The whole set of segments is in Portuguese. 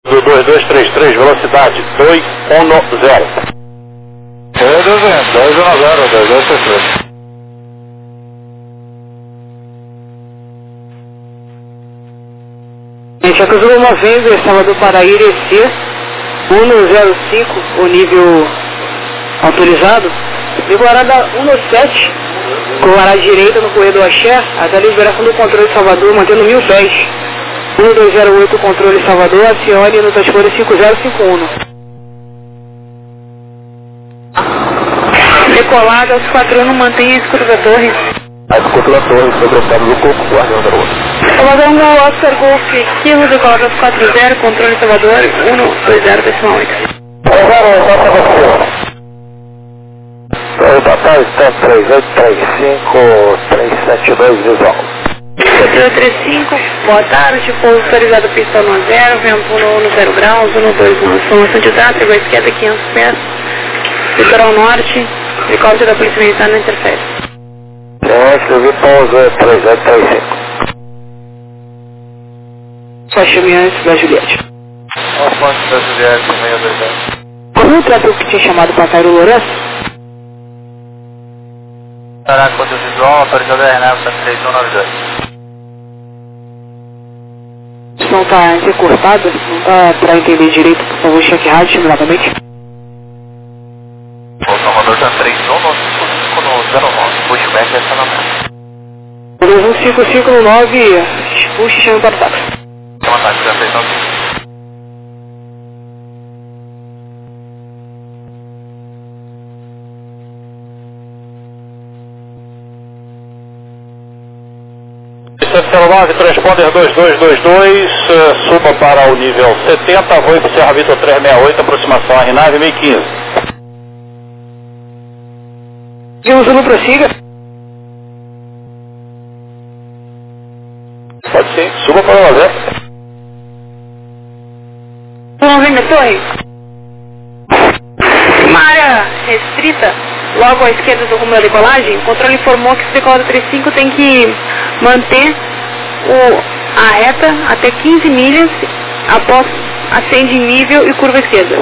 Do 2233, velocidade 210. 210, 2233. A gente acusou uma vez Salvador para Irecê, 105, o nível autorizado, liberada 107, com a direita no corredor Axé, até a liberação do controle de Salvador, mantendo 1000 pés. 1208, controle Salvador, acione no transporte 5051. Decolada, aos 41, mantenha a escuta da torre. A escuta da torre sobre o estado do corpo, guardião da rua. Salvador 1, Oscar Golf, Kilo, decolada aos 40, controle Salvador, 120,8. Total, está 3835, 372 visual. 3835, boa tarde, pouso autorizado pista 10, vento 110 graus, 121, informação de data, água esquerda 500 pés, litoral norte, helicóptero da Polícia Militar não interfere. Escrevi pouso 3835. Caminhantes da Juliette. Alfonso da Juliette, 622. Como o trator que tinha chamado para Cairo Lourenço? Será quanto visual, autorizado a Renato 3192. Se não está entrecortado, não está para entender direito, por favor, cheque rádio novamente. O Salvador está 3195 no 09, pushback é estacionamento. 215 no 9, puxe chama para o táxi. Chama táxi, já fez não. Celular, transponder 2222, suba para o nível 70, voo para Serra Vitor 368, aproximação a Rinave 1015. Zulu Zulu, prossiga. Pode sim, suba para o 90. Não vem da torre? Uma área restrita, logo à esquerda do rumo da decolagem, o controle informou que o decolado 35 tem que manter a reta até 15 milhas após ascende em nível e curva esquerda.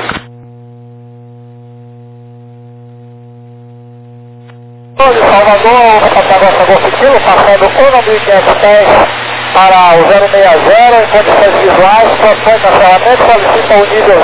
Salvador, Patagócia Golfitilo, passando 1.500 pés para o 060, em condições visuais, propõe cancelamento, solicita o nível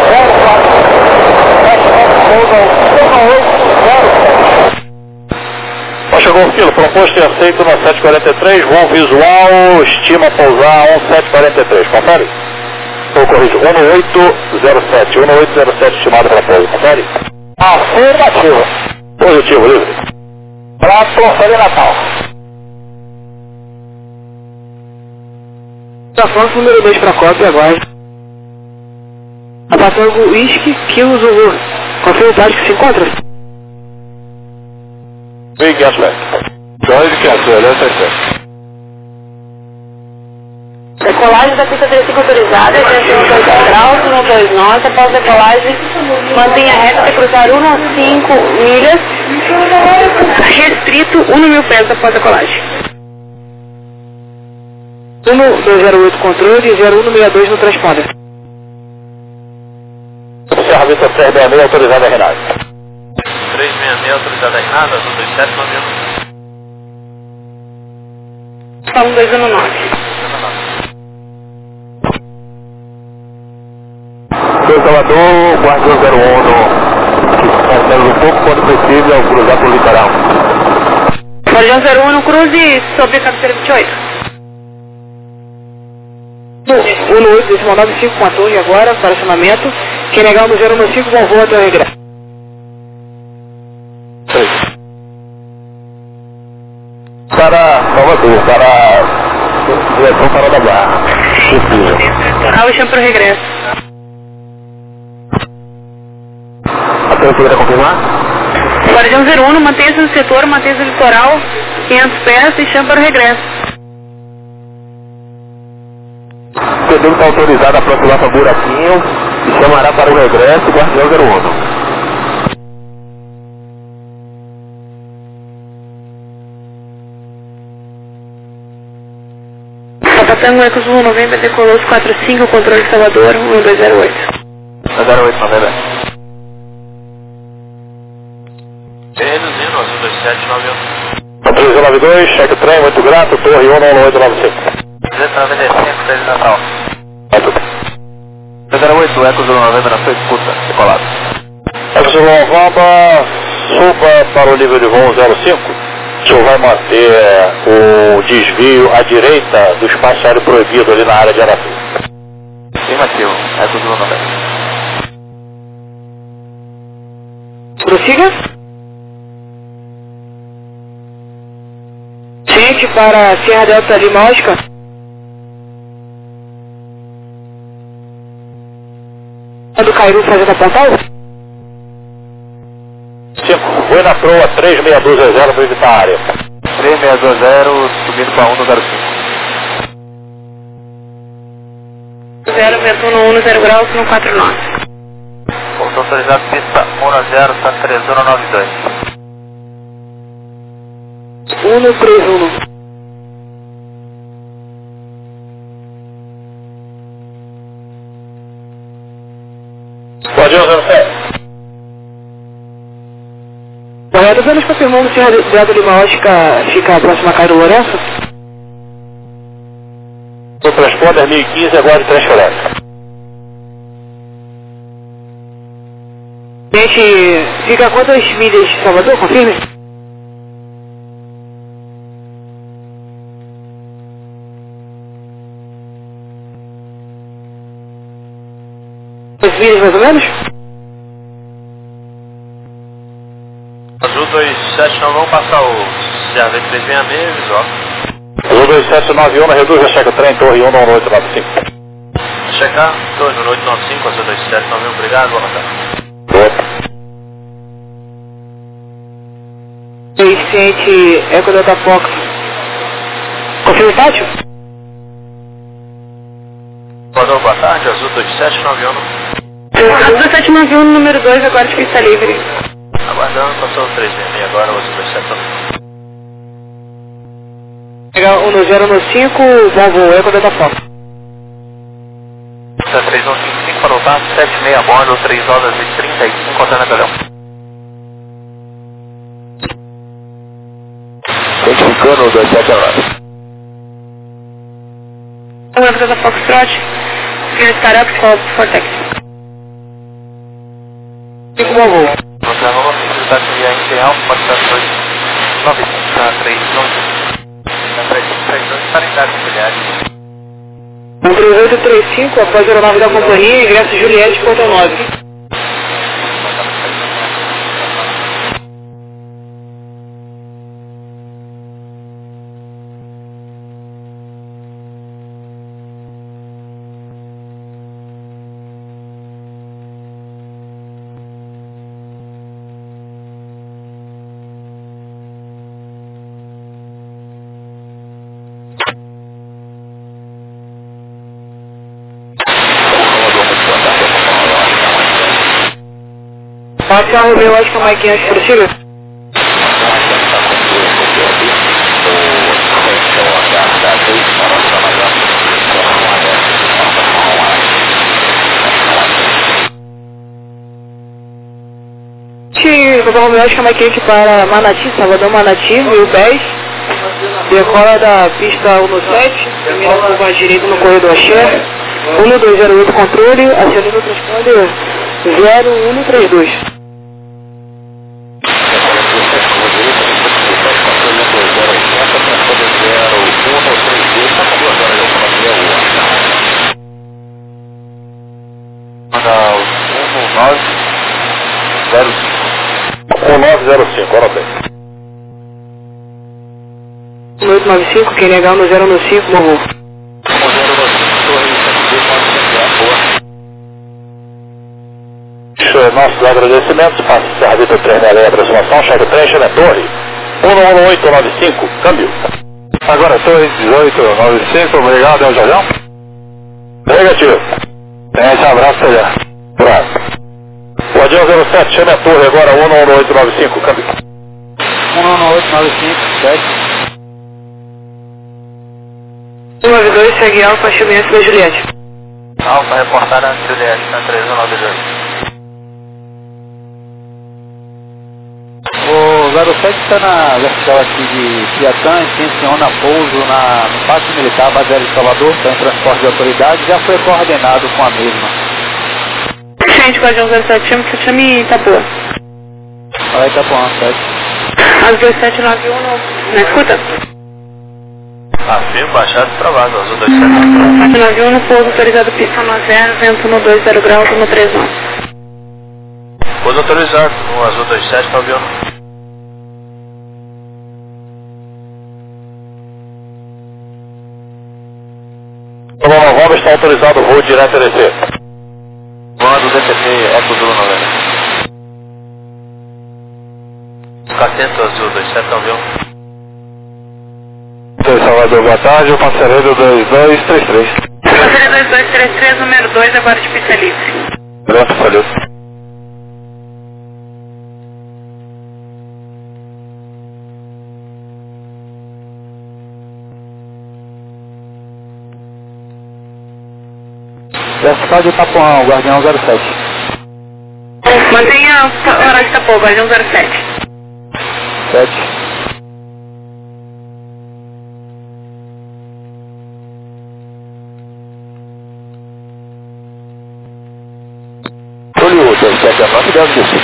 04, Baixa Golfilo, proposto e aceito na 743, voo visual, estima pousar 1743, confere? Ou corrijo, 1807, 1807 estimado para pouso, confere? afirmativo. Positivo, livre. Prato, Feliz Natal. Afonso número 2 para cópia agora. Abatango Whisky, Kilo Zulu. Confirma o tático que se encontra? Big Gasback. Jorge Cassel, Decolagem da pista 35 autorizada, atenção 2 graus, 129, após decolagem, mantenha reta até cruzar 1,5 milhas, restrito 1.000 pés após decolagem. 1208 controle, 0162 no transponder. Serra Vitor 366, autorizada a Renata. 366, autorizada a Renata, 227, 1219. Salvador, Guardião 01, cancela um pouco quando possível, cruzar por litoral. Guardião 01 no cruze sobre a cabeceira 28. 118, 95 com a torre agora, para acionamento. Quem negar no 015, bom voo até o regresso. Para Salvador, para direção para da Barra. Litoral e chama para o regresso. A torre poderá confirmar? Guardião 01, mantenha-se no setor, mantenha-se no litoral, 500 pés e chama para o regresso. Pedro está autorizado a aproximar para o buraquinho e chamará para o regresso, Guardião 01. Tango Eco Zulu November, decolou os 45, controle Salvador, 1208. 08 November. Reduzindo, azul 2791. 1392, cheque trem, muito grato, torre 11895. 295, 6 Natal. 08, Eco Zulu November, na sua escuta, decolado. Eco Zulu November, suba para o nível de voo 05. O senhor vai manter o desvio à direita do espaço aéreo proibido ali na área de Araçu. Afirmativo, Eco Zulu November. Prossiga. Gente, para Serra Delta Lima Oscar. Do Cairu fazendo a Pontal? 5, foi na proa 3620 para evitar a área. 3620, subindo para 105. 0, vento no 10 graus, no 49. Ponto autorizado, pista 10, Santa Teresona 92. 131. Guardião 07. Correto, apenas confirmando se a Delta Lima Oscar fica próxima a Cairo Lourenço. O transponder 1015, aguarde transferência. Gente, fica a quantas milhas de Salvador? Confirme. Quantas milhas mais ou menos? Azul 27 não vão passar o CAV 366, visual. Azul 2791, reduz a checa trem, torre 11895. Checar, torre 1895, Azul 2791, obrigado, boa tarde. Vicente, Eco Delta Fox. Confirma o pátio? Boa tarde, Azul 2791. Azul 2791, número 2, agora de pista livre. Aguardando, passou o 366 agora, o Azul 2791. Pegar o no 015, Volvo, Eco Delta Fox. 3155 para o TAP, 76 a bordo, 3 horas e 35, Antena Galhão. Identificando o 27 horas. O Eco Delta Foxtrot, Filho Startup, Fortex. 5 Volvo. Você não vai precisar de enviar em real, pode estar 392 paridade familiares. 3835, após a aeronave da companhia, ingresso Juliette, Porto 9. Pode ser a Romeu, acho que é mais 500 possível. Vou Romeu, acho que é mais 500 para Manati, Salvador Manati, 1010. Decola da pista 17, primeira curva à direita no corredor Axé. 1208 controle, acionando o transponder 0132. Manda o 1905, ora bem. 895, quem negar no 095, morreu. Nossos agradecimentos, passa Serra Vitor 366, aproximação, cheque 3, na torre 11895, câmbio. Agora torre 1895, obrigado, é o Jordão? Negativo. Esse abraço aí. Abraço. Guardião 07, chame a torre agora 11895, câmbio. 192, 11895, 7. segue Alfa, achamentos da Juliette. Alfa, reportar a Juliette, na 3192. O 07 está na vertical aqui de Piatã, intenciona pouso no Pátio Militar, base aérea de Salvador, está em transporte de autoridade, já foi coordenado com a mesma. Gente, Guardião 07, chame Itapuã. Olha Itapuã, 7. As 2791, na escuta? Afirmo, baixado travado, azul 27. 2791, no pouso autorizado, pista 90, vento no 20 graus, no 39. Pouso autorizado, no azul 27, para o avião. Nova Nova está autorizado o voo direto DC. Voando DTP, Eco Zulu 90. Cacento azul 27, para o avião. Salvador, boa tarde, o passageiro 2233. Passageiro 2233, número 2, agora de pista livre. Pronto, valeu. Vertical de Itapuã, Guardião 07. Mantenha a hora de Itapuã, Guardião 07. 7. Olho 2709, deve descer.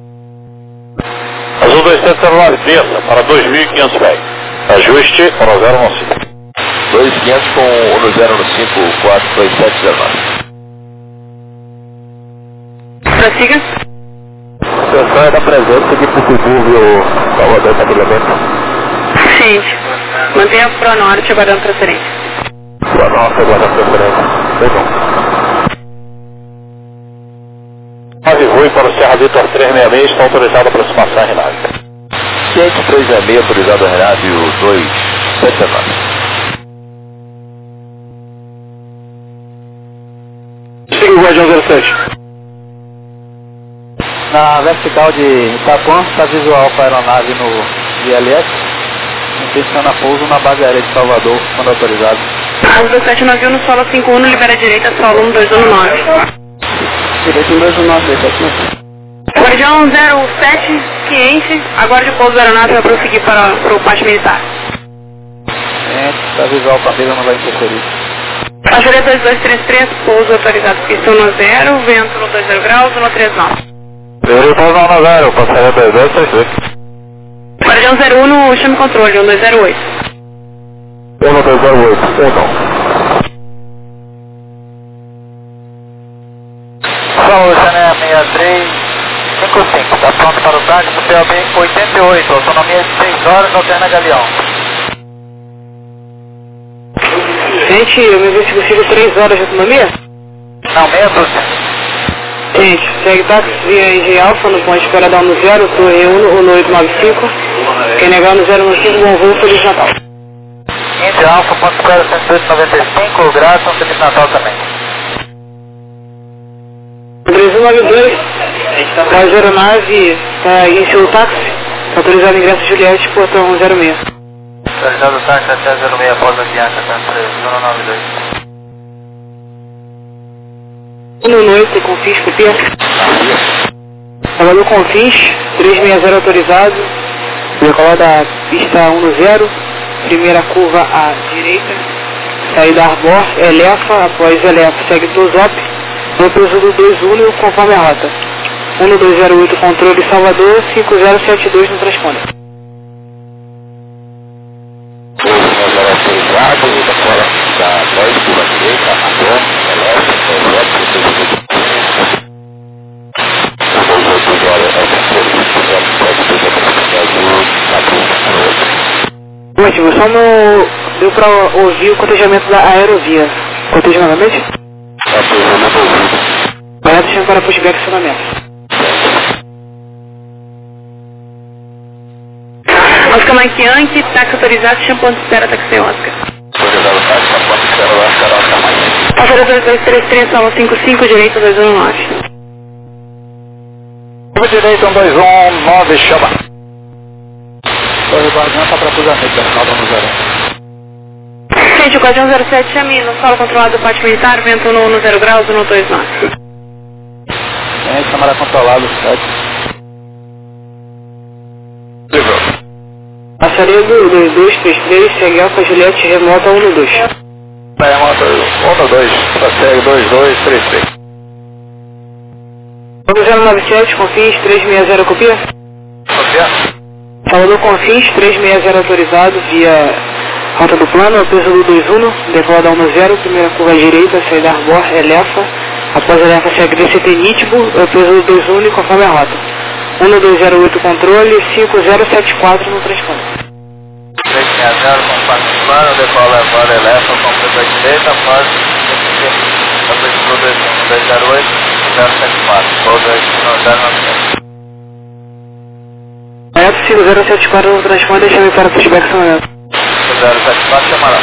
Azul 2709, desça para 2.500 pés. Ajuste para 015. 2500 com o 015, 42709. Prossiga. Atenção é da presença de possível Salvador estabelecimento. Gente, mantenha o Pronorte aguardando transferência. Pronorte aguardando transferência. Perdão. 9 Rui para o Serra Vitor 366, está autorizado a aproximação a Renato. 536 autorizado a Renato 279. Siga o Guardião 07. Na vertical de Itapuã, está visual para a aeronave no ILS. Intenciona pouso na base aérea de Salvador, quando autorizado. As 2791 no solo 51, libera a direita, solo 1219. Direito 1219, aqui. Guardião 07, ciente, agora de pouso da aeronave vai prosseguir para o pátio militar. Está visual para a mesa, não vai interferir. Passageiro 2233, pouso autorizado, pista 10, vento no 20 graus, no 39. Primeiro pouso na 90, passageiro 2233. Guardião 01 no chame controle, 1208. 1208, perdão. São Luciana 6355, está pronto para o táxi do PLB 88, autonomia de 6 horas, alterna Galeão. Gente, eu me vejo se possível 3 horas de autonomia? Não, meia dúzia. Gente, segue táxi via IG Alfa no ponto de Paradão no 0, Torre 1, no 895. Quem negar no 015, bom voo, Feliz Natal. Índia Alfa, ponto de 195, graça, Feliz Natal também. 3192, a aeronave está em seu táxi, autorizado ingresso Juliette, portão 06. Autorizado o táxi até 06, após a Bianca, tá 3092. No noite, Confins, copia. Salvador Confins, 360 autorizado, decolar da pista 10, primeira curva à direita, saída Arbor, Elefa, após Elefa, segue Tosop, no peso do 21 conforme a rota. 1208 controle Salvador, 5072 no transponder. Autorizado, fora da 10 curva direita, Arbor, Elefa, Ótimo, só não deu para ouvir o cotejamento da aerovia. Coteja novamente? Vai deixando para pushback acionamento. Oscar Mike Yankee, táxi autorizado, shampoo de espera, táxi Oscar. Passageiro 2233, sala 55, direito 219. Direito 219, chama. Torre Guardião está para cruzamento, terminal do 0. Gente, o Guardião 07 chame no solo controlado do pátio militar, vento 110 graus, 129. Câmara controlado, 7. Passaria do 2233, segue Alfa Juliette, remota 12. Remota 12, segue 2233. 1097, Confins 360, copia? Copia. Salvador Confins 360 autorizado via rota do plano, peso do 21, decola da 10, primeira curva à direita, saída Arbor, Elefa, após a Elefa segue DCT Nitbo, peso do 21 conforme a rota. 1208 controle, 5074 no transponder. 360 conforme o plano, decola agora Elefa, com peso à direita, após a peso do 208, 074, ou 097. Neto 5074 no transponder, chame para pushback sonamento. 074 chamará.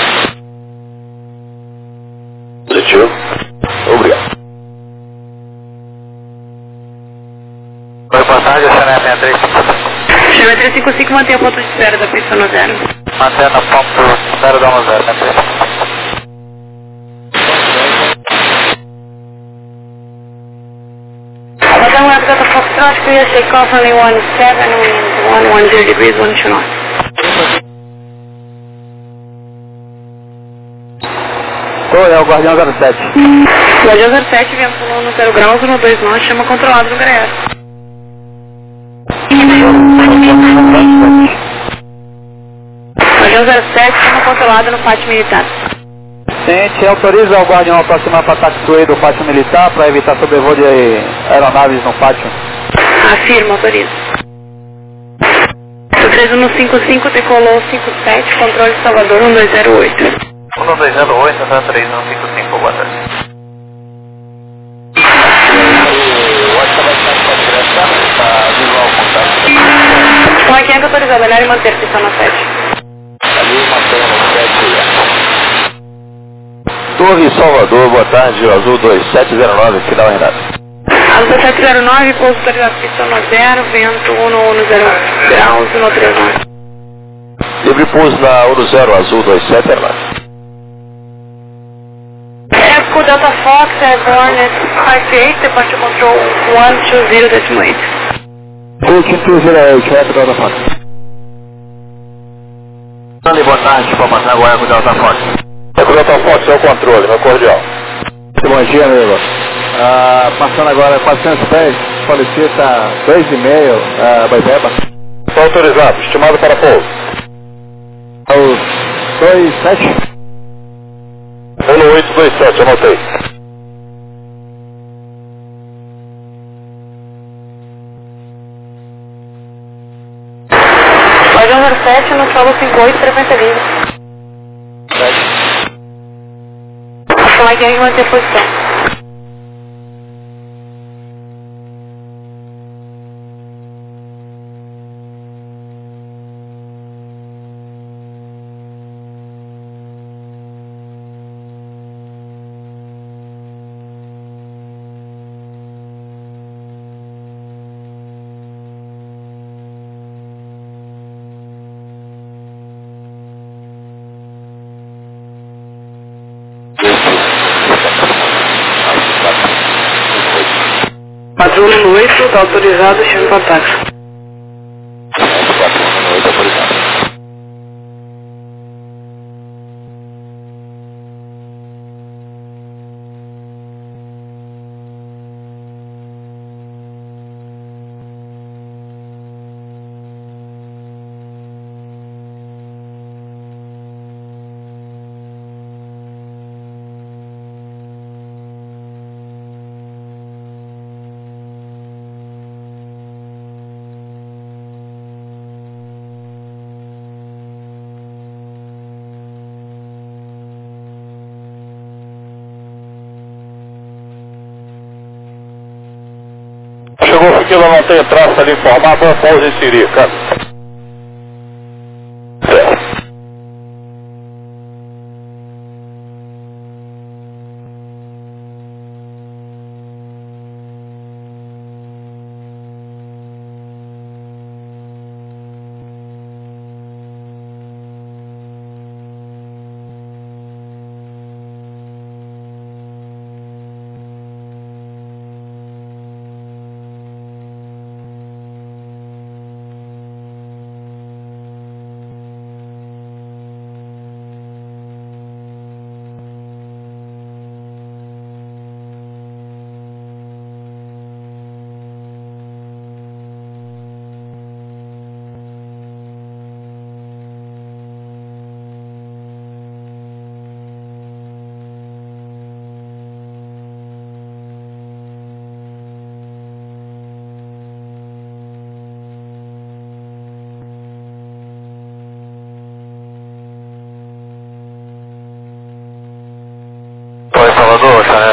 Positivo. Obrigado. Oi, boa tarde, essa é a 6355. Chame 355, mantém a ponto de espera da pista no 0. Mantendo a ponto 0 da 10, 6355. Madam, I've got a Foxtrot, clear, take off only 17, wind 110 degrees, 1 knots. Oi, é o Guardião 07. Guardião 07, vento no 0 graus, 12 knots, chama controlado no GRS. Guardião 07, chama controlado no pátio militar. Ciente, autoriza o Guardião a aproximar para taxiway do pátio militar para evitar sobrevoo de aeronaves no pátio. Afirma, autoriza. O 3155 decolou 57, controle Salvador 1208. 1208, 3155, boa tarde. Com a quem é autorizado, olhar e manter pista na 7. Ali, mantendo no 7. Torre Salvador, boa tarde, Azul 2709, final Renato. Azul 709, pouso autorizado pista no 0, vento 110 graus, 139. Livre pouso na 10, Azul 27, Renato. Echo Delta Fox, Airborne 58, departure control 120.8. 8208, Echo Delta Fox. Boa tarde, informação agora com o Delta Fox. Echo Delta Fox é o controle, meu cordial. Bom dia, amigo. Passando agora 400 pés, solicita 2,5, Baibeba. Estou autorizado, estimado para pouso. Os 27. 1827, anotei. Guardião 07 no solo 58, frequência livre. 7. Ação aqui é manter posição. Patrulha no 8, está autorizado, chame para táxi. 4 no 8, autorizado. Chegou porque eu não tenho traço ali informar, vou pouso em Sirica.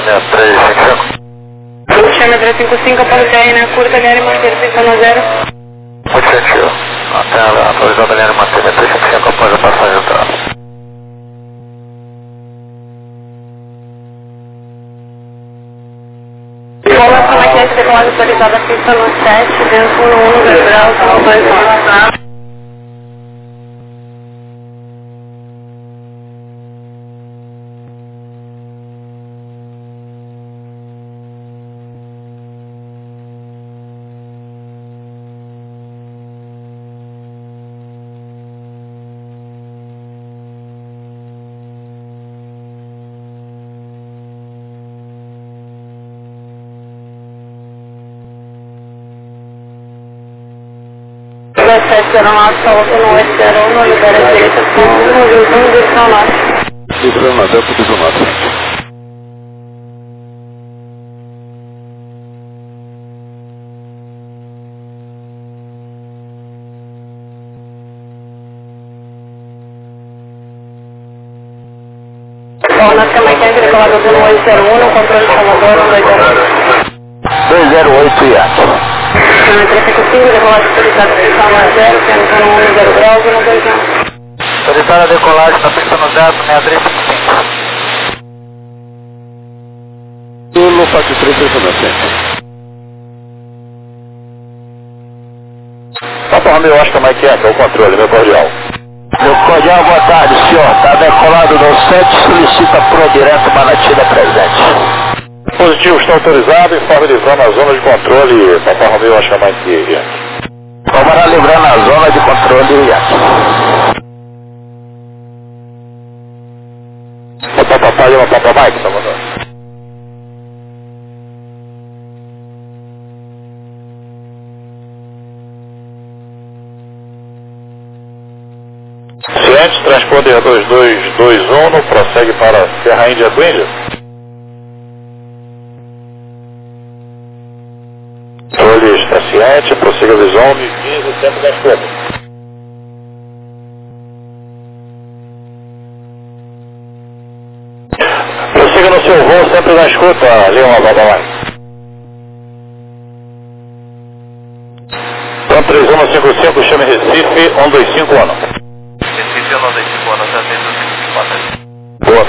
6355. Chama 355, após cair na curta, Guilherme Monteiro, 610. Muito gentil. Antena atualizada, Guilherme Monteiro, 355, após a passagem do tráfego. Coloca uma maquete decolada atualizada, pista no 7, dentro no 1, 2 graus, 2 graus. Serão lá, salvo no 801, libera a direita, com 1, direção norte. Livrando na Delta, direção norte. Bom, nós temos aqui a decolador do 801, no controle de Salvador, 208 IAT. Chama 355, decolagem autorizada, pista no 0, dentro no 1, 0 graus, 1, 2 graus. Autorizada a decolagem da pista no 06355. Turno 43, Papa Romeo, Oscar Mike Echo, o controle, meu cordial. Meu cordial, boa tarde, senhor. Está decolado no 7, solicita pro direto Manatida presente. Positivo, está autorizado, informe livrando a zona de controle, Papa Romeo, Oscar Mike Echo. Vamos livrando a zona de controle, Papa Papai e uma Papa Mike, tá mandando. Ciente, transponder 2221, prossegue para Serra Índia do Índia. Controle está ciente, prossiga visão, me visa, tempo da escolha. Prossiga no seu voo, sempre na escuta, Leon Babalai. Então 3155, chame Recife, 125 ano. Recife, 125 ano, já tem 254. Boa.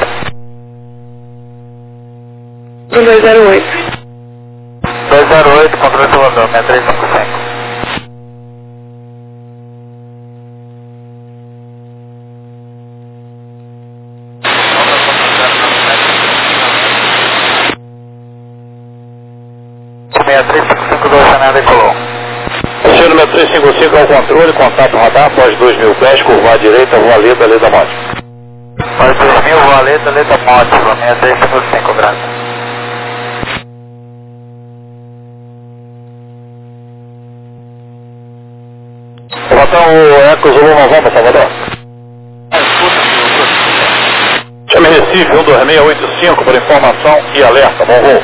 208. 208, controle do Salvador, 6355. Senhor 6355 ao controle, contato radar, após 2.000 pés, curvar à direita, voa Leda, Leda Monte. Após 2.000, voa Leda, Leda Monte, 6355, graças. Botão o Eco Zulu Novembro, Salvador. Chame Recife, 12685, por informação e alerta, bom voo.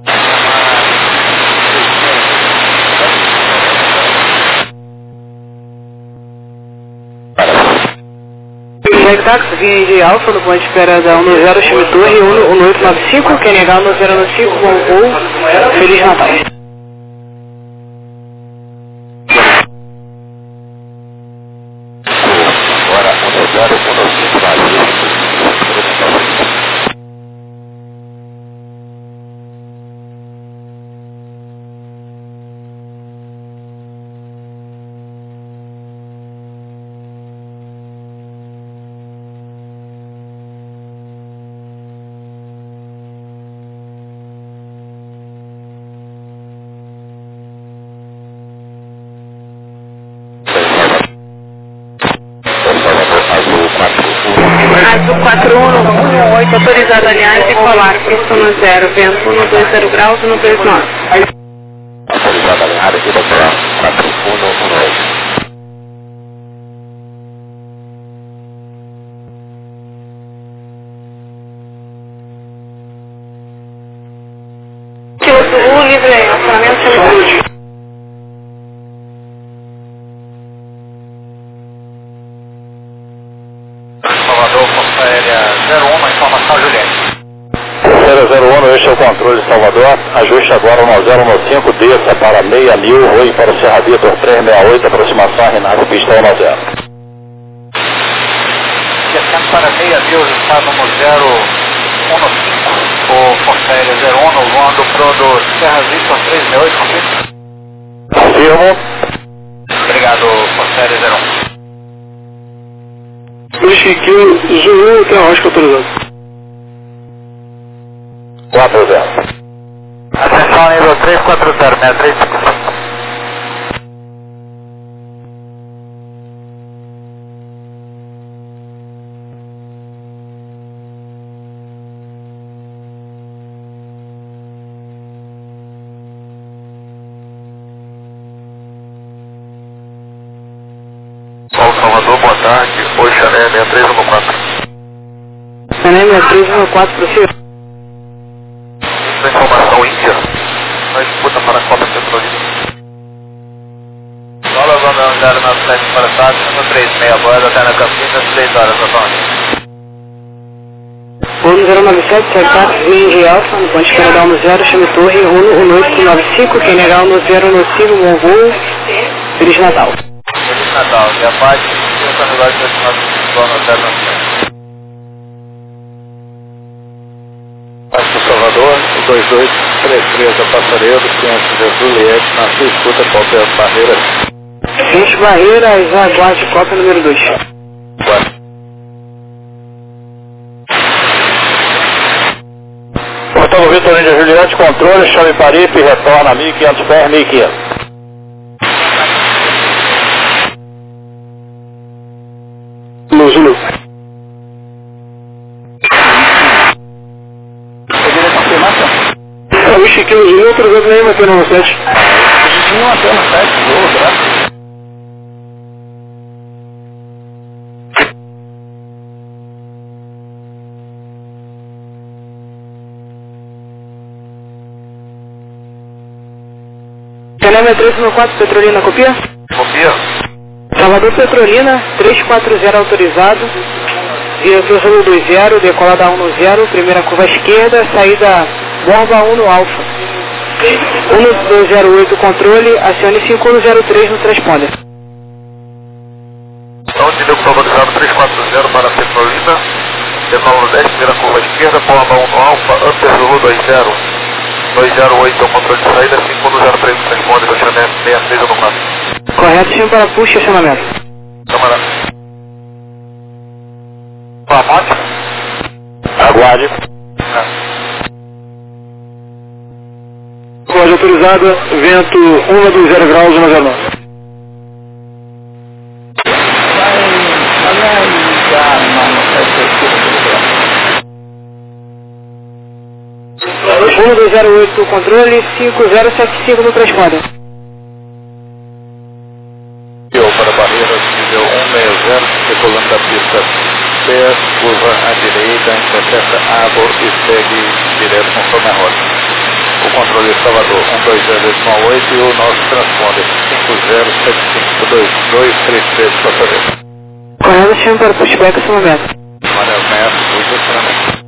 Táxi, vim de Alfa, no ponto de espera da 10 Chime Torre, 1895, quer negar 1095, bom voo, Feliz Natal. Agora, 1095 Brasil. Azul 4118, autorizado aliás, decolar, pista no 0, vento 120 graus, 129. Autorizado aliás, decolar, 4118. Sul, livre, acionamento Chime. Salvador, Força Aérea 01, informação Juliette. 001, este é o Salvador, ajuste agora 1015, desça para 6.000, voe para o Serra Vitor 368, aproximação Renasce, pista 10. Descendo para 6.000, está no 015, o Força Aérea 01, voando pro do Serra Vitor 368, Afirmo. Obrigado, Força Aérea 01. Luiz Chiquinho, Zulu, tem a rosca autorizada. 40. Atenção, nível 340, 6355. Paulo Salvador, boa tarde. Oi, Chané 6314. Chané 6314, processo. Informação Índia. Nós disputa para a Copa Petrolina. Dólar Romeo 097 para Sábio, número 36, voando até na Campinas, 3 horas da tarde. Runo 097, segue táxi Indy Alfa, no ponte Canadá 10, chame Torre, Runo 1895, quem negar no 0 nocivo, bom voo, Feliz Natal. Feliz Natal, e a paz, e os anuais do nosso 097. Vasco Salvador, 2233 Passaredo, Ciência Juliette, na sua escuta qualquer barreira. Ciência Barreiras, aguarde cópia número 2. Portão Vitor Índia Juliette, controle, chame Paripe, retorna 1500 pés, 1500. Zulu. O Chiquinho Zulu, autorizado nem bateu no 7. Não até no 7, voo, graças. Chané 6314, Petrolina, copia? Copia. Salvador Petrolina, 340 autorizado. Diretor Zulu 20, decolada 10, primeira curva à esquerda, saída Borba 1 no Alfa. 1208 controle, acione 5103 no transponder. Então, de deu autorizado 340 para Petrolina, decolada 10, primeira curva à esquerda, Borba 1 no Alfa, Amper Zulu 208 é o controle de saída, 5103 no transponder, do Chané 66 no 4. Correto, chame para push e acionamento. Câmara. Pamote. Aguarde. Corda autorizada, vento 120 graus, 109. Vai, 1208 controle, 5075 no transponder. Para barreiras nível 160, decolando da pista 10, curva à direita, intercepta água e segue direto conforme a rota. O controle de Salvador 120.8 e o nosso transponder 50752233 passageiro. Correto, chame para pushback nesse momento. Maneamento, posicionamento.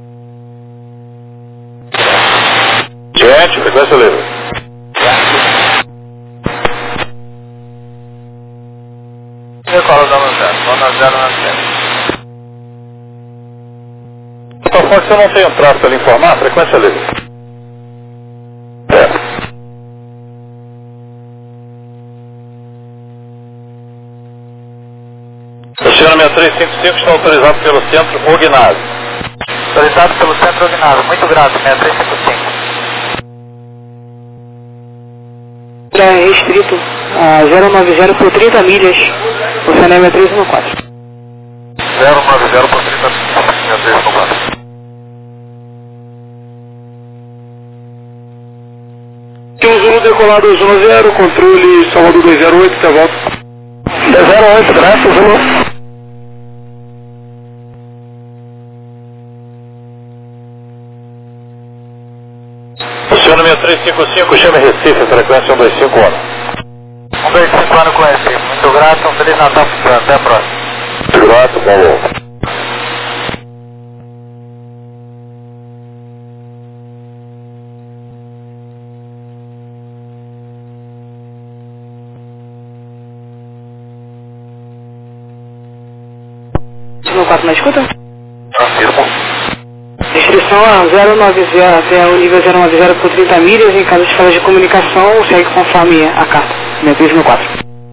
Gente, frequência livre. Decola da 097. Só pode que eu não tenho traço para lhe informar, frequência livre. O senhor 6355 está autorizado pelo centro Ognazio. Autorizado pelo centro Ognazio, muito grato, 6355. É restrito a 090 por 30 milhas, o Chané 6314. 090 por 30 milhas, 6314. Tem um Zulu decolado 10, controle Salvador 208, até volta. 08, graças, Zulu. O senhor 6355, chame Recife, frequência 125 ano. 125 ano com Recife, muito grato, um Feliz Natal para você, até a próxima. Muito grato, bom voo. 4 na escuta? Afirmo. Restrição a 090 até o nível 090 por 30 milhas. Em caso de falha de comunicação, segue conforme a carta. 63.4.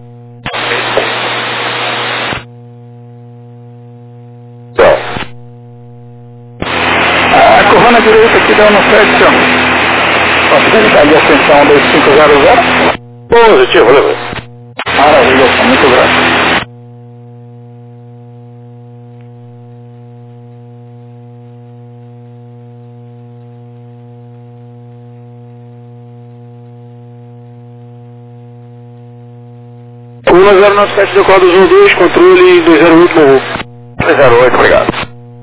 A curva na direita aqui dá no 7, senhor. Possibilidade de ascensão 2500. Positivo, levou. Maravilha, muito grato. O 1097 do quadro 12, controle 208 no voo. 208, obrigado.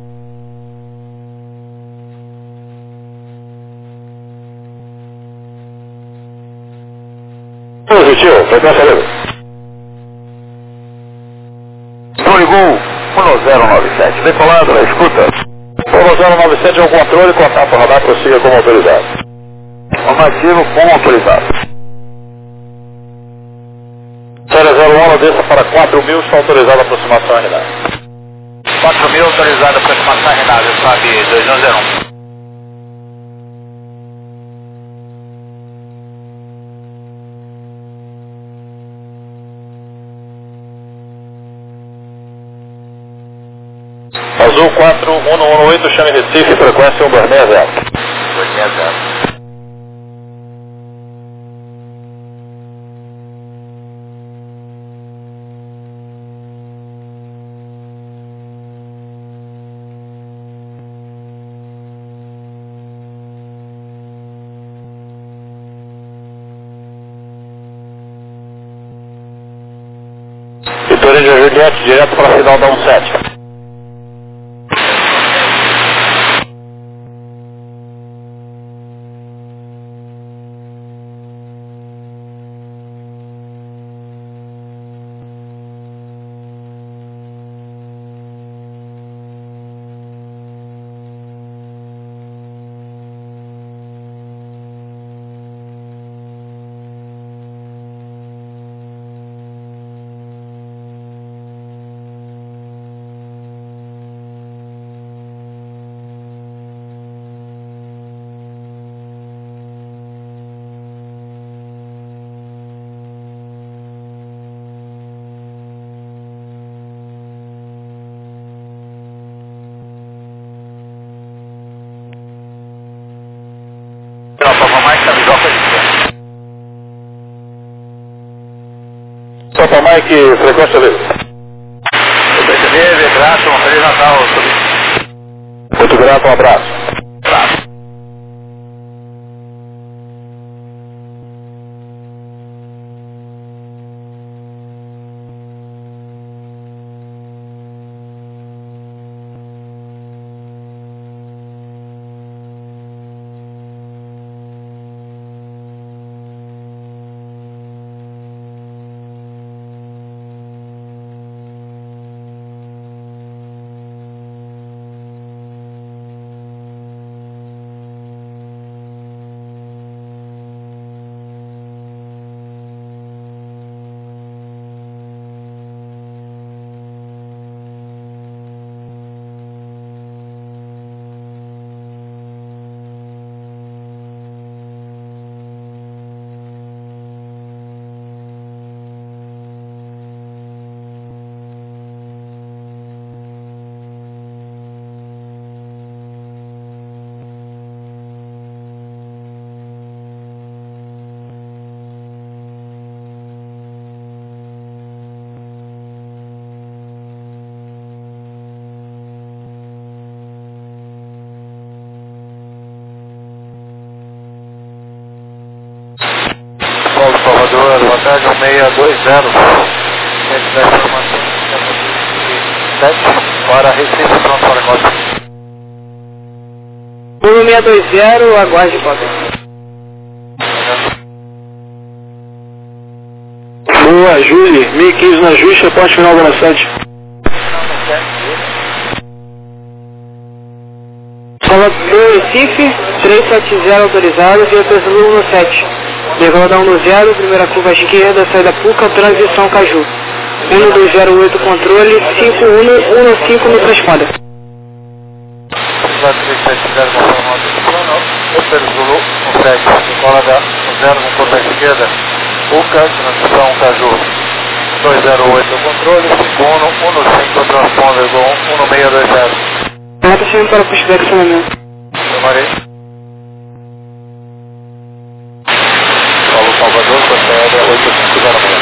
Positivo, frequência leve. Tony Gol 1097, decolado na escuta. 1097 é o controle, contato radar, prossiga como autorizado. Normativo como autorizado. 001, desça para 4.000, está autorizada a aproximação a RNAV. 4.000, autorizada a aproximação a RNAV, sabe 2101. Azul 4118, chame Recife, frequência 1260. 260. Vitória de Juliette, direto para a final da 17. Santa Mike, frequência livre. Frequência livre, grato, um Feliz Natal. Muito grato, um abraço. Salvador, boa tarde, 1620. Gente da informação 7 para Recife, pronto para negócio. 1620, aguarde padrão. Boa, Júlia, 1015 na Justa, ponte final da Naçante. Salvador, Recife, 370 autorizados e outras 17. Degola da 10, primeira curva à esquerda, saída Puca, transição Caju. 1208 controle, 5115 no transponder. Vai 370 Super Zulu, consegue, decola da 0 no ponta esquerda, UCA, transição Caju, 208 controle, 5115 transponder com 1620. Rota chegando para o pushback acionamento. Chamarei. Paulo Salvador, Força Aérea 8506.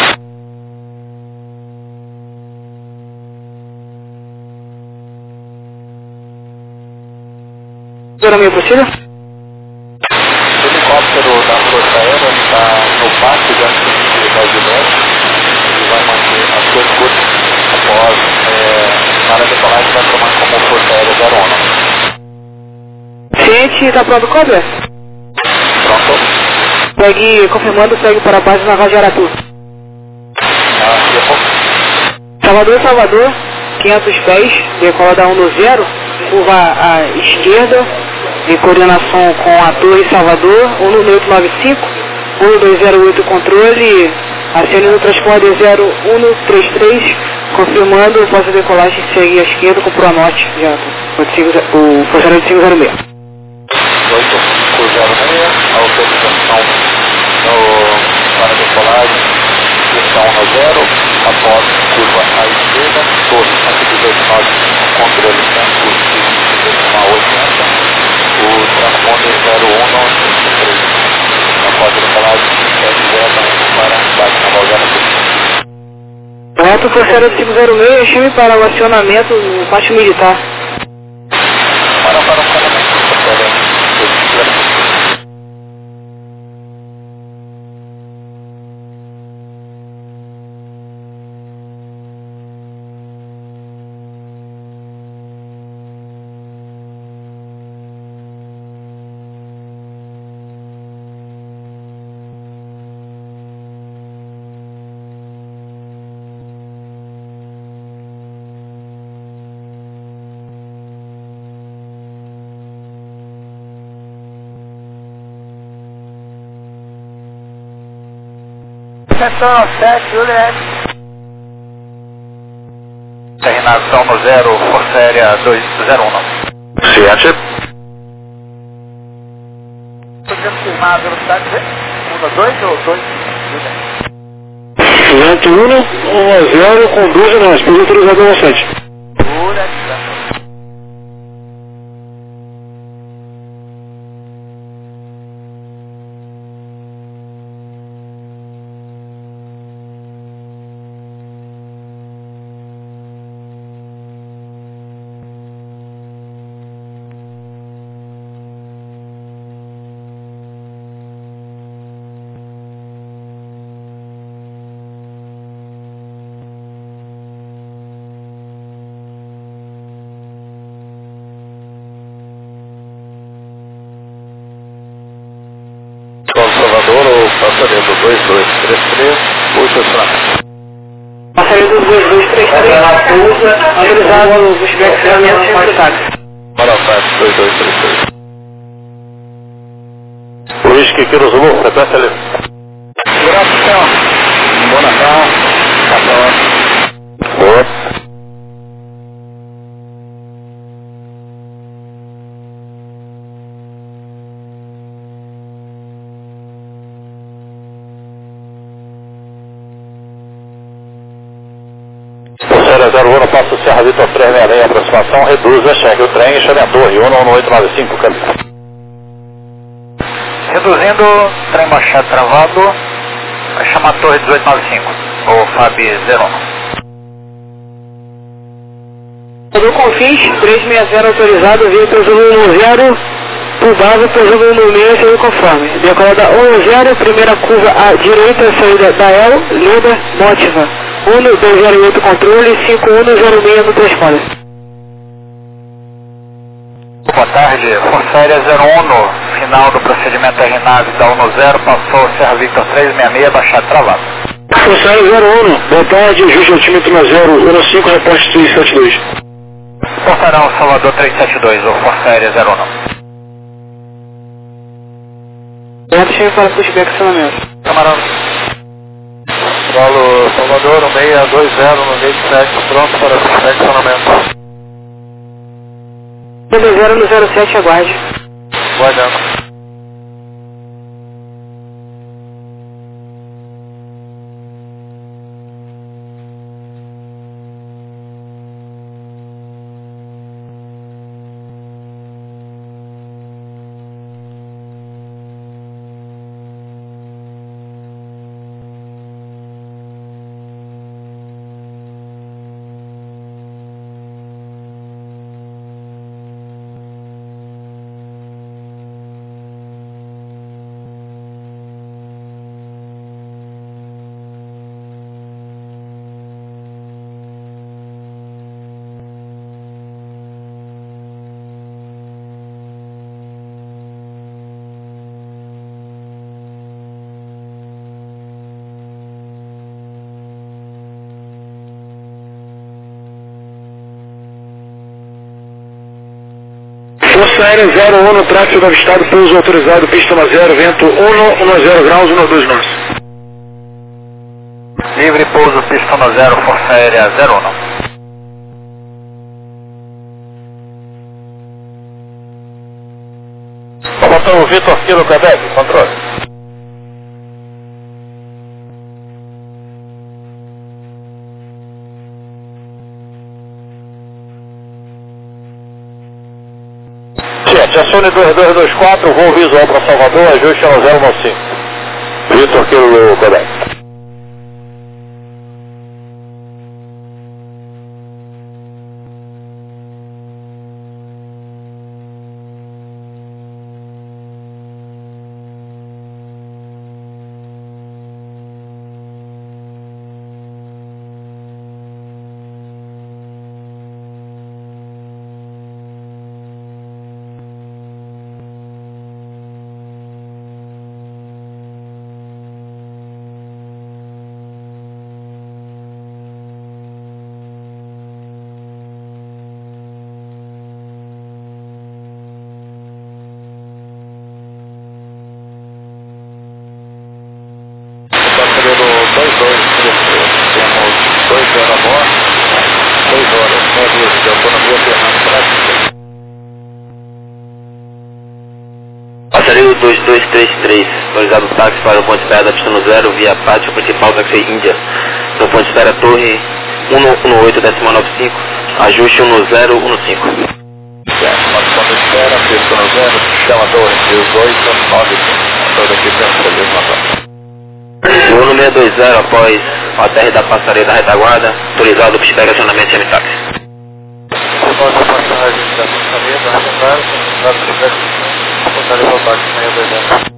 Era meio possível? O helicóptero da Força Aérea está no pátio de antes de Valdineiro. Ele vai manter as suas curtas após para a decolagem vai tomar como Força Aérea 01. Ciente, está pronto o cover? Pronto. Pegue, confirmando, segue para a base naval de Aratu. Salvador, 500 pés, decola da 120, curva à esquerda, em coordenação com a Torre Salvador, 11895, 1208 controle, acene no transponder 0133, confirmando, após a decolagem, segue à esquerda com o Pronorte, já, o funcionário de 506. 8506, autorização para decolagem, direção 10, após curva à esquerda, torre 118.9, controle 180, o transponder 0193, após decolagem, direto para base naval de Aratu. Reto, Força 506, chame para o acionamento no pátio militar. Para o acionamento, Força Aérea. Seção 7, Juliette. Terminação no 0, Força Aérea 201. Ciente. Podemos firmar a velocidade 1, 2 ou 2? Ciente 1, 10, conduz nós, por autorizado ao 7. Pura distância. Salvador, o passageiro 2233, puxa o acionamento. Passageiro 2233, autorizado no pushback acionamento sem táxi. Para o táxi 2233. Whisky Kilo Zulu, frequência ali. Duração. Boa Natal. Boa. Série 01, passo Serra Vitor 366, aproximação, reduz, cheque o trem, chame a torre, 11895, câmbio. Reduzindo, trem Machado travado, vai chamar a torre 1895, ou FAB 01. No Confins, 360 autorizado, Vitor Zulu 10, Pubava, Zulu no meio, saiu conforme. Decola da 10, primeira curva à direita, saída da El, Lida, Motiva. 1208 controle, 5106 no transponder. Boa tarde, Força Aérea 01, no final do procedimento RNAV da 10, passou Serra Victor 366, baixado travado. Força Aérea 01, boa tarde, Justo Altímetro 015, reporte 372. Portarão Salvador 372, ou Força Aérea 01. Reto chega para pushback acionamento. Camarão. Solo Salvador, 1620 no gate 7, pronto para perfeccionamento. 20 no 07, aguarde. Guardando. Força Aérea 01, tráfego avistado, pouso autorizado, pista 10, vento 110 graus, 12 nós. Livre pouso, pista 10, Força Aérea 01. Comandante Vitor Kilo Quebec, controle. Gente, acione 2224, voo visual para Salvador, ajuste no 015. Vitor Kilo Quebec. Passarinho 2233, autorizado o táxi para o ponto de espera da pista no 0, via pátio principal taxi Índia. No ponto de espera Torre 118,95, ajuste 1015. Condição de espera, pista no 0, chama Torre 1895, toda aqui dentro da mesma zona. Voo 620 após o aterre da passaria da retaguarda, autorizado para estacionamento de semi-táxi. Após a passagem da passaria da retaguarda, autorizado para estacionamento de táxi 620.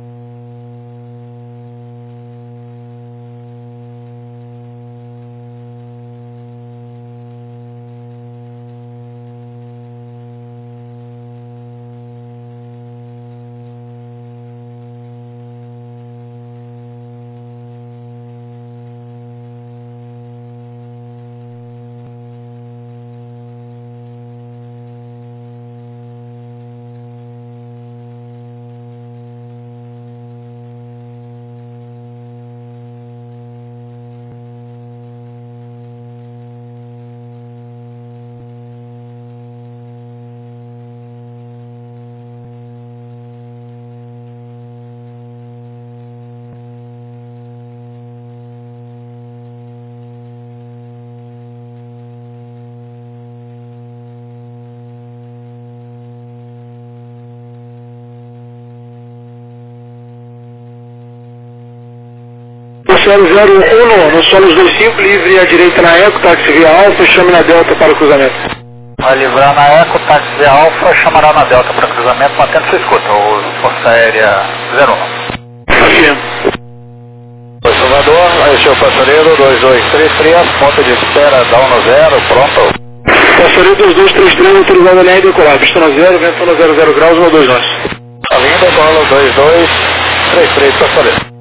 Solo 01, no Solos 25, livre à direita na Eco, táxi via Alfa, chame na Delta para o cruzamento. Vai livrar na Eco, táxi via Alfa, chamará na Delta para cruzamento, mantendo sua escuta, o Força Aérea 01. Afirmo. Oi, Salvador, este é o passageiro 2233, ponto de espera, down no 0, pronto. Passarinho 2233, autorizado a linha e decolar, pista no 0, vento 110 graus, 12 nós. A linha decola 2233, passageiro.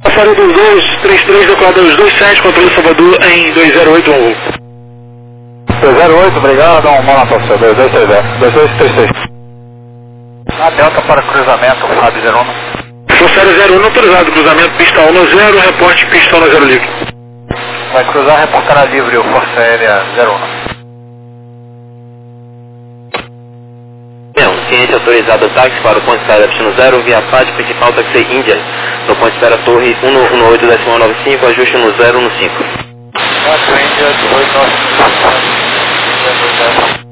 Passaram 2233, decolada 27, controle Salvador em 208, um voo. 208, obrigado, um mão na posição, 2236. A Delta para cruzamento, Fábio 01. Força 01 autorizado, cruzamento pista 10, reporte pista 10 livre. Vai cruzar, reportará livre o Força Aérea 01. Ciência autorizado táxi para o ponto de espera destino 0, via PAD principal táxi Índia, no ponto de espera Torre 118.95, ajuste no 0 no 5. Táxi Índia 295.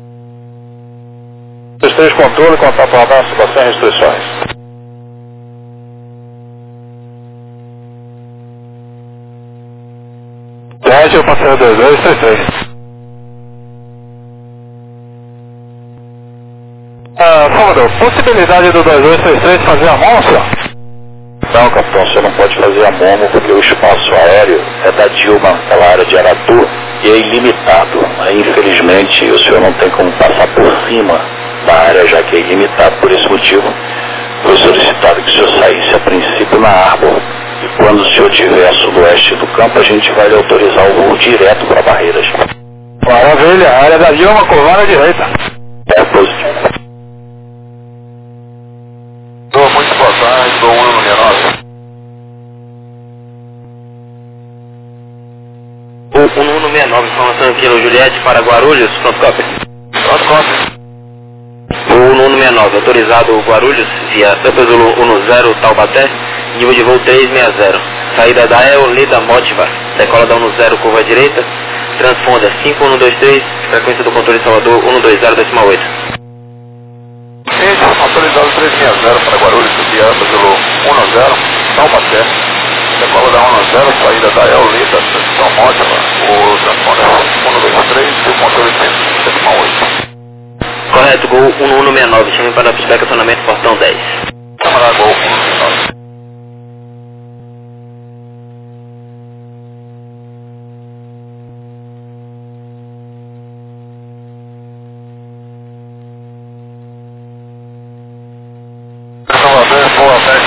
3 controle, contato ao avanço, sem restrições. Teste, eu passei o 2233. Salvador, possibilidade do 2233 fazer a monstra? Não, capitão, você não pode fazer a mono porque o espaço aéreo é da Dilma, aquela área de Aratu, e é ilimitado. Aí, infelizmente, o senhor não tem como passar por cima da área, já que é ilimitado. Por esse motivo, foi solicitado que o senhor saísse a princípio na Arbor. E quando o senhor estiver a sudoeste do campo, a gente vai lhe autorizar o voo direto para Barreiras. Maravilha, a área da Dilma, curvar à direita. É positivo. Muito boa tarde, dou 1 no 1169, informação aqui no Juliette para Guarulhos, pronto cópia. Pronto cópia. O 1169, autorizado Guarulhos, via Santa Zulu 10 Taubaté, nível de voo 360. Saída da Eolida Motiva, decola da 10 curva direita, transponda 5123, frequência do controle Salvador 120.8. Autorizado 360 para Guarulhos, via Santa Zulu 10 Taubaté, decola da 10, saída da Eolida, São Mótiva, o transponda 123 e o controle 120.8. Correto, Gol 1169, chame para pushback acionamento portão 10. Câmara Gol 1169. Boa tarde,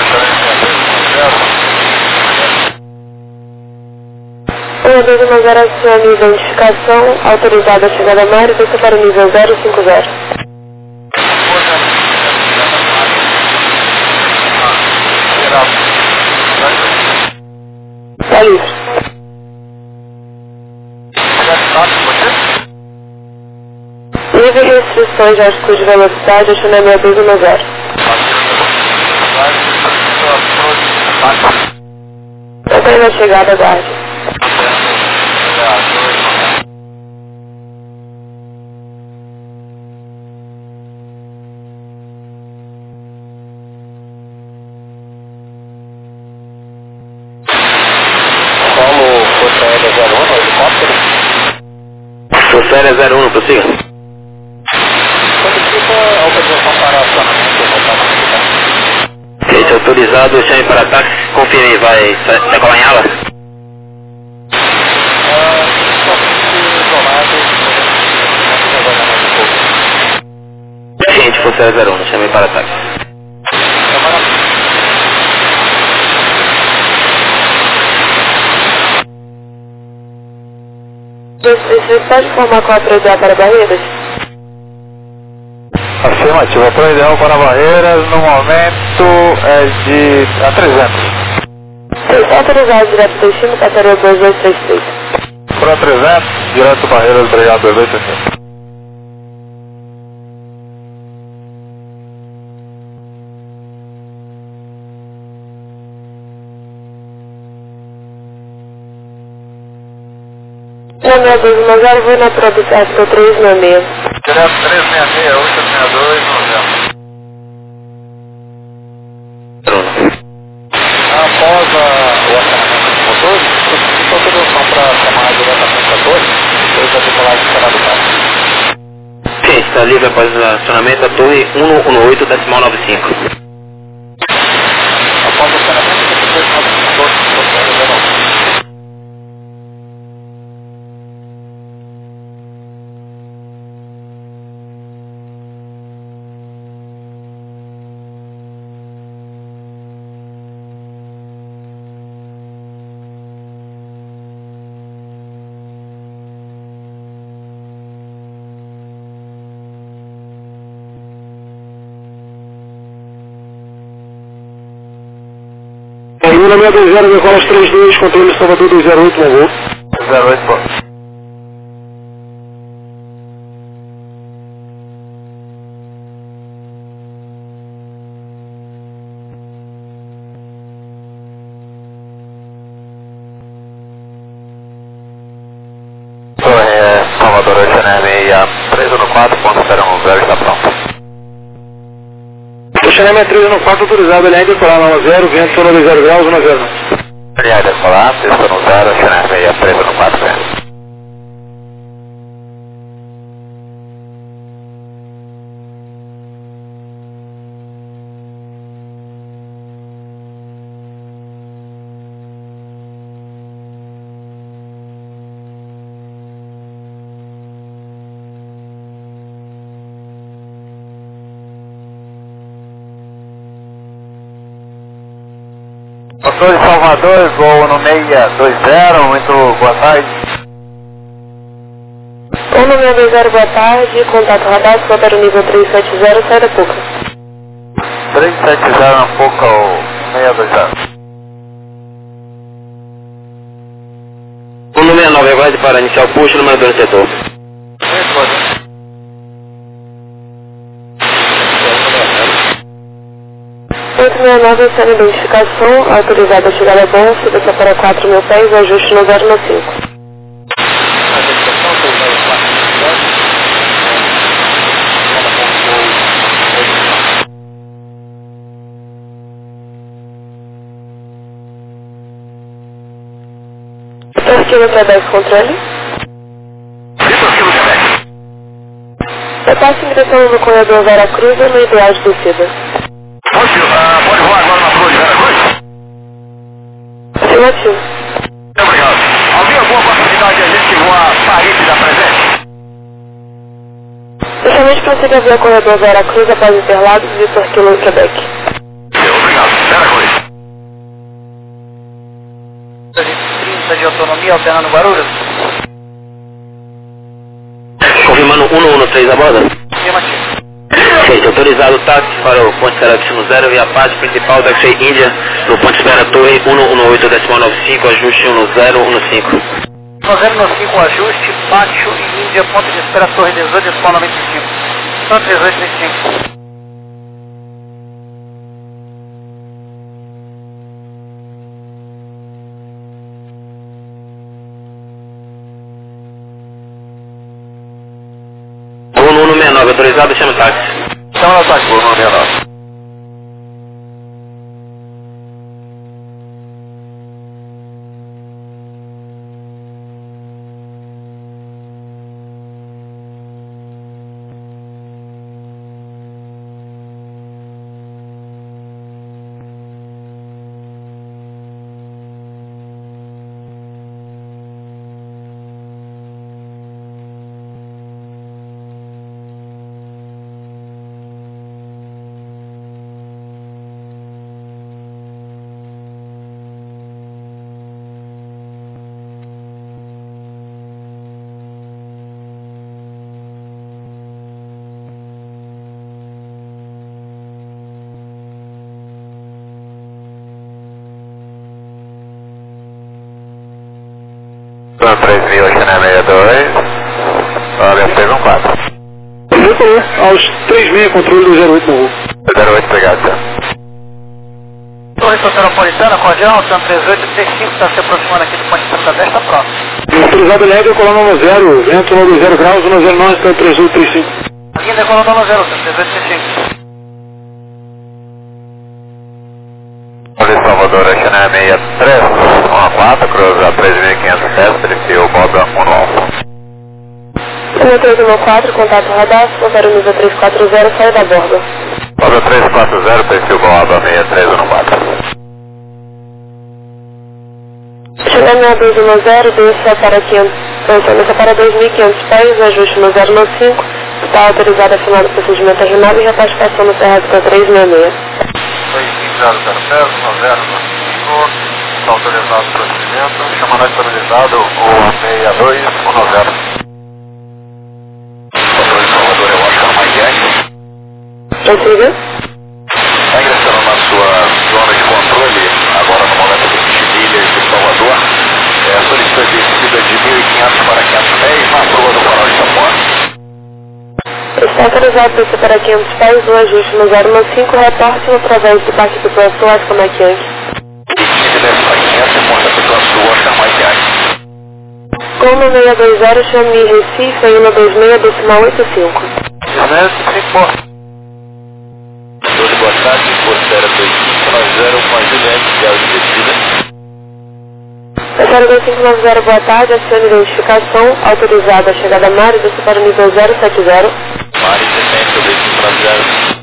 Uma vez uma geração nível de identificação, autorizada a chegada a Mário, desça para o nível 050. Está livre. Livre restrições de altitude de velocidade, acionamento 210. Até na chegada, aguarde. Força Aérea 01, helicóptero. Força Aérea 01, prossiga. Solicita autorização para acionamento e voltamento. Gente, autorizado, chame para táxi, confirme, vai decolar em ala? Gente, Força Aérea 01, chame para táxi. Você pode informar qual a prioridade para Barreiras? Afirmativo, a proibição para Barreiras no momento é de a 300. Está autorizado direto do destino, passaria 2233. Para 300, direto Barreiras, obrigado, 2233. Não, meu Deus, mas eu vou na produção, estou 366. Direto 366, 862, 90. Após o acionamento dos motores, solicita autorização para chamar diretamente a torre, depois da decolagem será do carro. Sim, está livre após o acionamento da torre 118.95. Após o acionamento, você precisa chamar os motores do geral. Paraíba 620, decola 32, controle Salvador 208, por favor. 08, pô. Torre Salvador Oceanéia 314.010 está pronto. Oceanéia 314 autorizado, ele ainda decolar na 10, vento sono 20 graus, 10. Ele ainda decolar, pista no 0, Oceanéia 314. Motor de Salvador, voo no 620, muito boa tarde. Voo no 620, boa tarde, contato radar, roteiro nível 370, sai da Puca. 370 na Puca ou 620. O número 69 aguarde para iniciar o push, número 2 setor. 869, sem identificação, autorizada a chegada a bom, subida para 4.000 pés, ajuste no 095. Torquilo para 10, controle. Repasse ingressando no corredor Vera Cruz no ideal de descida. Pode voar agora na Flor de Vera Cruz? Afirmativo. Muito obrigado. Havia alguma possibilidade de a gente voar Paris da presente? Justamente prossiga via corredor Vera Cruz após Interlagos e Torquilo, Quebec. Obrigado. Vera Cruz. 30 de autonomia, alternando Guarulhos. Confirmando 113 a borda. Afirmativo. Feito, autorizado o táxi para o ponto espera destino 0, via parte principal da Xei Índia, no ponto espera torre 118.95, ajuste 1015. 1095, ajuste, pátio e Índia, ponto de espera, torre 18.95. Só 18.25. Voo no 169, autorizado, chama o táxi. Chama no táxi, voo no 69. Plan 3000, Oceanéia 62, olha, 614. Aos 36, controle do 08 no voo. 08, obrigado, senhor. Torre Soteropolitana, cordial, Sam 3835, está se aproximando aqui do ponte de Santa Fé, está pronto. Autorizado Elétrico, coluna 0, vento 90 graus, 109, está 3835. Aqui da coluna 0, Sam 3835. Salvador, Oceanéia 314, cruza 3.500 pés, perfil Boba 1 Alfa. Número 314, contato radar, roteiro nível 340, sai da borda. Boba 340, perfil Boba 6314. Chegando 210, desça para 500, desça para 2.500 pés, ajuste no 095, está autorizado a final do procedimento arrimado e repastificação no Serra para 366. 250 está autorizado o procedimento, chamando estabilizado o 6210. Controle de Salvador, eu acho que é o mais grande. Prossiga. Está ingressando na sua zona de controle, agora no momento. Está autorizado descer para 500 pés, um ajuste no 015, reporte através do Parque do Plano Sul, Oscar Mike Yankee. Como 620, chame Recife, 126,85. Boa tarde, Portera 2590 com a Juliette de áudio descida. Portera 2590, boa tarde, acione identificação, autorizada a chegada a Mari, descer para o nível 070. Mari 70, 2590.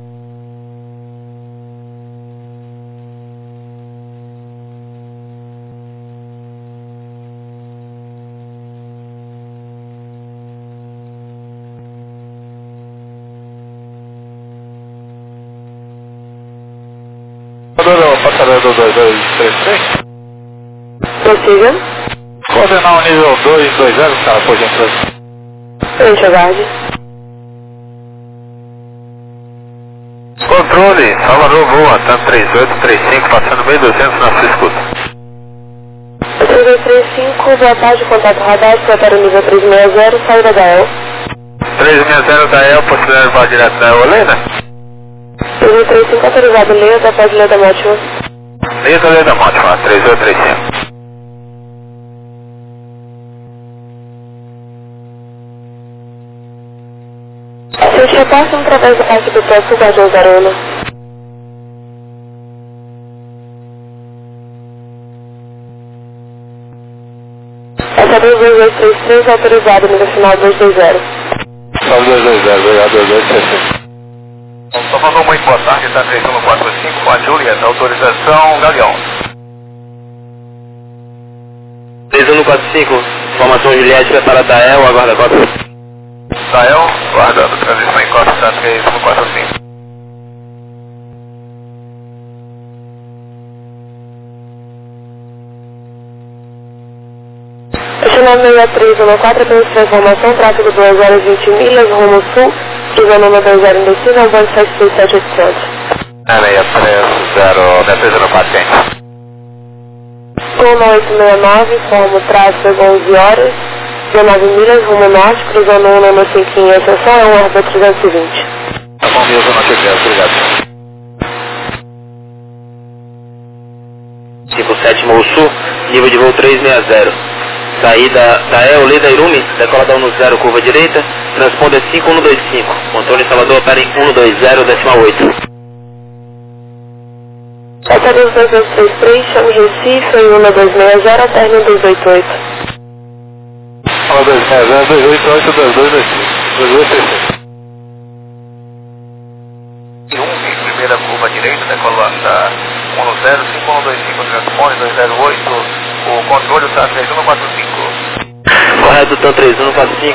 Passadeiro do 2233. Prossiga. Coordenar o nível 220, cara, por gentileza. Frente, aguarde. Controle, Salvador Voa, TAM 3835, passando 1200 na sua escuta. 3235, boa tarde, contato radar, para o nível 360, saída da EL. 360 da EL, possibilidade de voar direto da EL, Helena? 3235, autorizado, leia da página da Mótima. Leia da Mótima, 3835. Vocês repassam através do Parque do Plano Sul, Guardião 01. Passadeiro 2233, autorizado, nível final 220. Salve 220, obrigado, 2235. Só falou muito boa tarde, está 3145 com a Juliette, autorização, Galeão. 3145, informação Juliette, prepara da EL, aguarda a cota. Dael, guardando, transição em cota, está 3145. Estacionamento 6314, apenas para informação, tráfego 2 horas 20 milhas, rumo sul, cruzando no 20 em destino, ao banco 737-800. 630, defesa no paciente. 1869, informo tráfego 11 horas, 19 milhas, rumo norte, cruzando 195 em exceção, é um Airbus 320. Tá bom, Milton, não te quero, obrigado. 57 Sul, nível de voo 360. Saída da EL, Leda Irumi, decola da 10, curva direita, transponder 5125. Controle Salvador, opera em 120,8. Passadeiro 2233, chame Recife, em 1260, término 288. Fala 288, 2235. Em primeira curva direita, decolando da 10, 5125, transpone 208, o controle está 3145. Correto, TAM 3145,